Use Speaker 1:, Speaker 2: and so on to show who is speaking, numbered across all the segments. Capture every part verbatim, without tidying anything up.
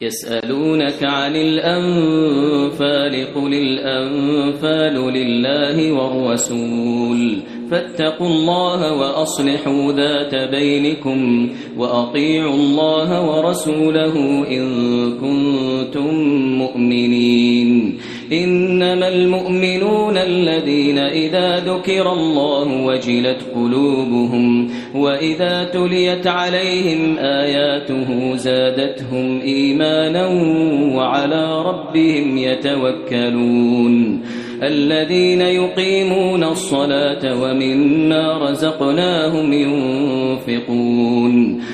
Speaker 1: يسألونك عن الأنفال قل الأنفال لله والرسول فاتقوا الله وأصلحوا ذات بينكم وأطيعوا الله ورسوله إن كنتم مؤمنين إنما المؤمنون الذين إذا ذكر الله وجلت قلوبهم وإذا تليت عليهم آياته زادتهم إيمانا وعلى ربهم يتوكلون الذين يقيمون الصلاة ومما رزقناهم ينفقون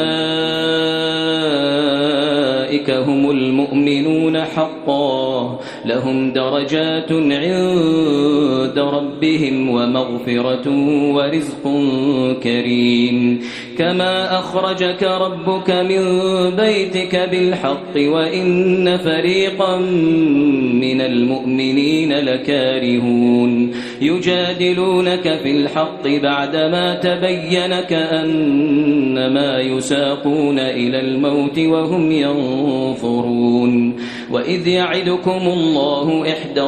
Speaker 1: أولئك هم المؤمنون حقا لهم درجات عند ربهم ومغفرة ورزق كريم كما أخرجك ربك من بيتك بالحق وإن فريقا من المؤمنين لكارهون يجادلونك في الحق بعدما تبين كأنما يساقون إلى الموت وهم ينظرون وإذ يعدكم الله إحدى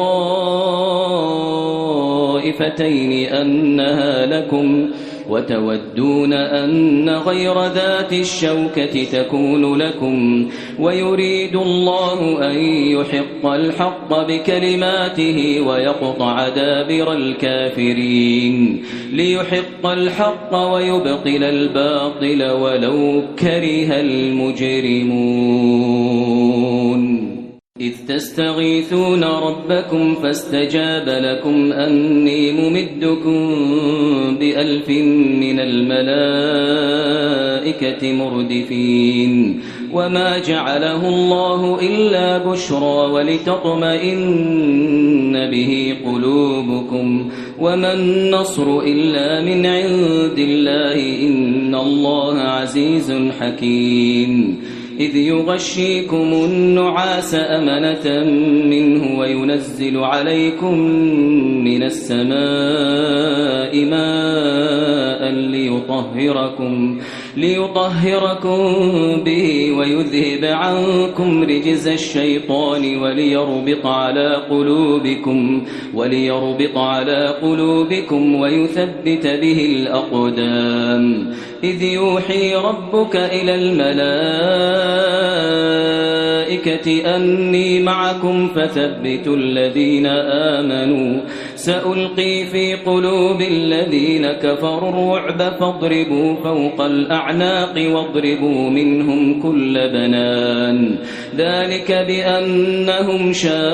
Speaker 1: الطائفتين أنها لكم وتودون أن غير ذات الشوكة تكون لكم ويريد الله أن يحق الحق بكلماته ويقطع دابر الكافرين ليحق الحق ويبطل الباطل ولو كره المجرمون إذ تستغيثون ربكم فاستجاب لكم أني ممدكم بألف من الملائكة مردفين وما جعله الله إلا بشرى ولتطمئن به قلوبكم وما النصر إلا من عند الله إن الله عزيز حكيم إذ يغشيكم النعاس أمنة منه وينزل عليكم من السماء ماء ليطهركم ليطهركم به ويذهب عنكم رجز الشيطان وليربط على قلوبكم وليربط على قلوبكم ويثبت به الأقدام إذ يوحي ربك إلى الملائكة أني معكم فثبتوا الذين آمنوا سألقي في قلوب الذين كفروا الرعب فاضربوا فوق الأعناق واضربوا منهم كل بنان ذلك بأنهم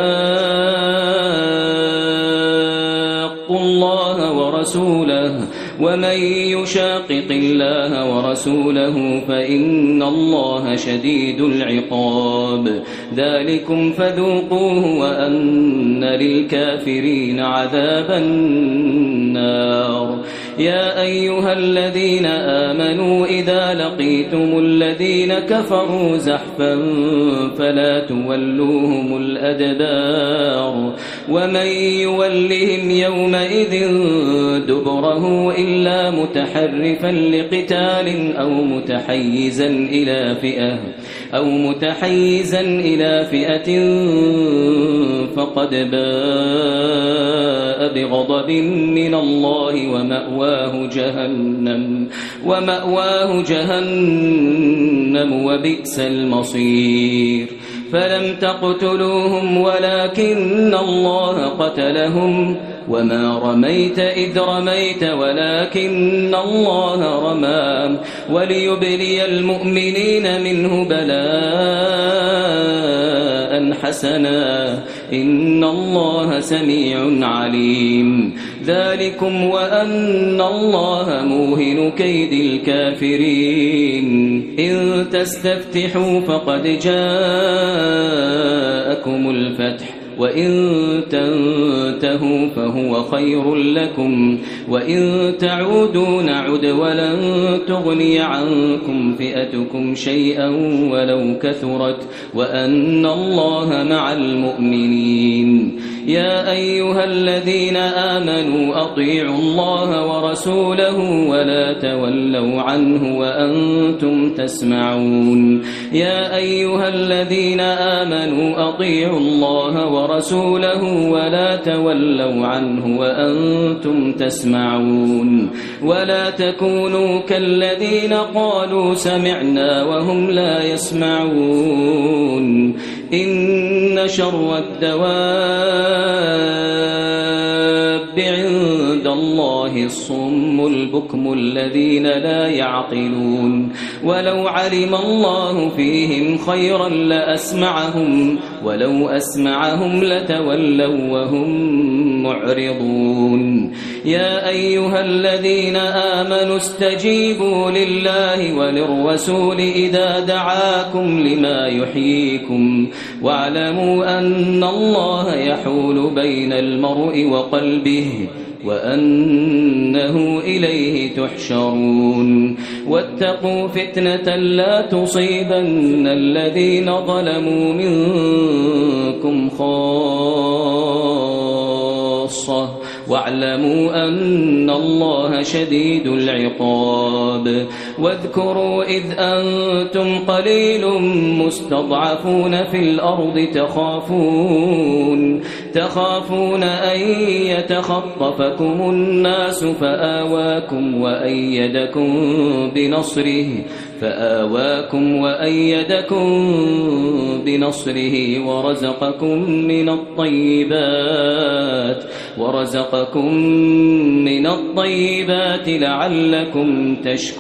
Speaker 1: شاقوا الله ورسوله ومن يشاقق الله ورسوله فإن الله شديد العقاب ذلكم فذوقوه وأن للكافرين عذاب النار يا أيها الذين آمنوا إذا لقيتم الذين كفروا زحفا فلا تولوهم الأدبار ومن يولهم يومئذ دبره إلا متحرفا لقتال أو متحيزا إلى فئة أو متحيزا إلى فئة فقد باء بغضب من الله ومأواه جهنم ومأواه جهنم وبئس المصير فلم تقتلوهم ولكن الله قتلهم وما رميت إذ رميت ولكن الله رمى وليبلي المؤمنين منه بلاء حسنا إن الله سميع عليم ذلكم وأن الله موهن كيد الكافرين إن تستفتحوا فقد جاءكم الفتح وإن تنتهوا فهو خير لكم وإن تعودوا نعد ولن تغني عنكم فئتكم شيئا ولو كثرت وأن الله مع المؤمنين يا أيها الذين آمنوا أطيعوا الله ورسوله ولا تولوا عنه وأنتم تسمعون يا أيها الذين آمنوا أطيعوا الله ورسوله ولا تولوا عنه وأنتم تسمعون ولا تكونوا كالذين قالوا سمعنا وهم لا يسمعون إن شر الدواب عند الله الصم البكم الذين لا يعقلون ولو علم الله فيهم خيرا لأسمعهم ولو أسمعهم لتولوا وهم معرضون يا أيها الذين آمنوا استجيبوا لله وللرسول إذا دعاكم لما يحييكم واعلموا أن الله يحول بين المرء وقلبه وأنه إليه تحشرون واتقوا فتنة لا تصيبن الذين ظلموا منكم خاصة واعلموا أن الله شديد العقاب واذكروا إذ أنتم قليل مستضعفون في الأرض تخافون تخافون أن يتخطفكم الناس فآواكم وأيدكم بنصره فآواكم وأيدكم بنصره ورزقكم من الطيبات ورزقكم من الطيبات لعلكم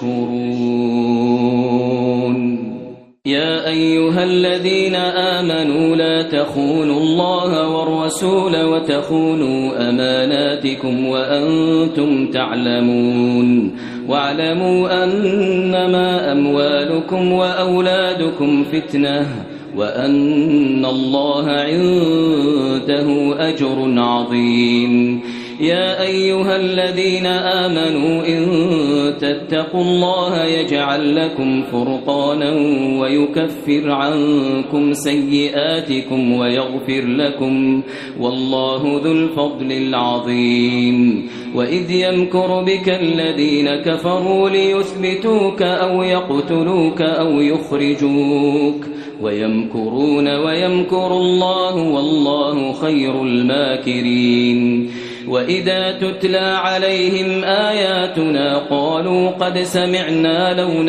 Speaker 1: تشكرون يا أيها الذين آمنوا لا تخونوا الله والرسول وتخونوا أماناتكم وأنتم تعلمون واعلموا أنما أموالكم وأولادكم فتنة وأن الله عنده أجر عظيم يا أيها الذين آمنوا إن تتقوا الله يجعل لكم فرقانا ويكفر عنكم سيئاتكم ويغفر لكم والله ذو الفضل العظيم وإذ يمكر بك الذين كفروا ليثبتوك أو يقتلوك أو يخرجوك ويمكرون ويمكر الله والله خير الماكرين وإذا تتلى عليهم آياتنا قالوا قد سمعنا لو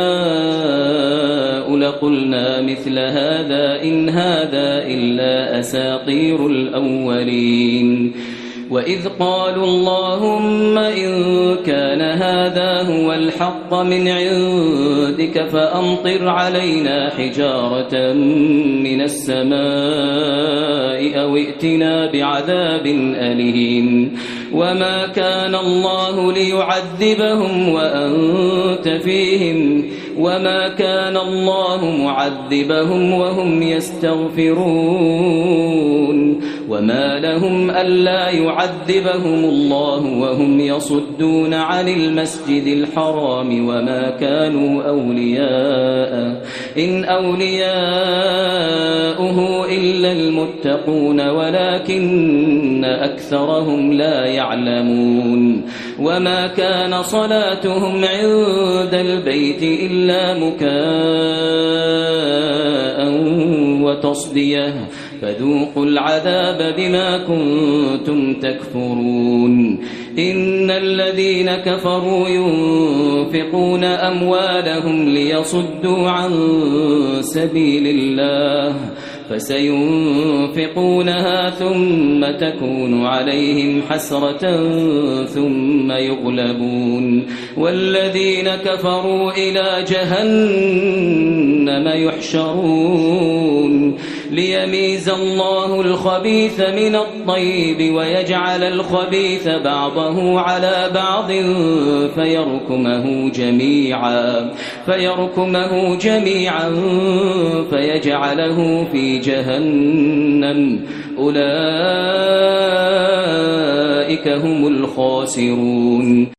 Speaker 1: نشاء لقلنا مثل هذا إن هذا إلا أساطير الأولين وإذ قالوا اللهم إن كان هذا هو الحق من عندك فأمطر علينا حجارة من السماء أو ائتنا بعذاب أليم وما كان الله ليعذبهم وأنت فيهم وما كان الله معذبهم وهم يستغفرون وما لهم ألا يعذبهم الله وهم يصدون عن المسجد الحرام وما كانوا أولياء إن أولياؤه إلا المتقون ولكن أكثرهم لا يعلمون وما كان صلاتهم عند البيت إلا مكاء وتصدية فذوقوا العذاب بما كنتم تكفرون إن الذين كفروا ينفقون أموالهم ليصدوا عن سبيل الله فسينفقونها ثم تكون عليهم حسرة ثم يغلبون والذين كفروا إلى جهنم يحشرون ليميز الله الخبيث من الطيب ويجعل الخبيث بعضه على بعض فيركمه جميعا فيركمه جميعا فيجعله في جهنم أولئك هم الخاسرون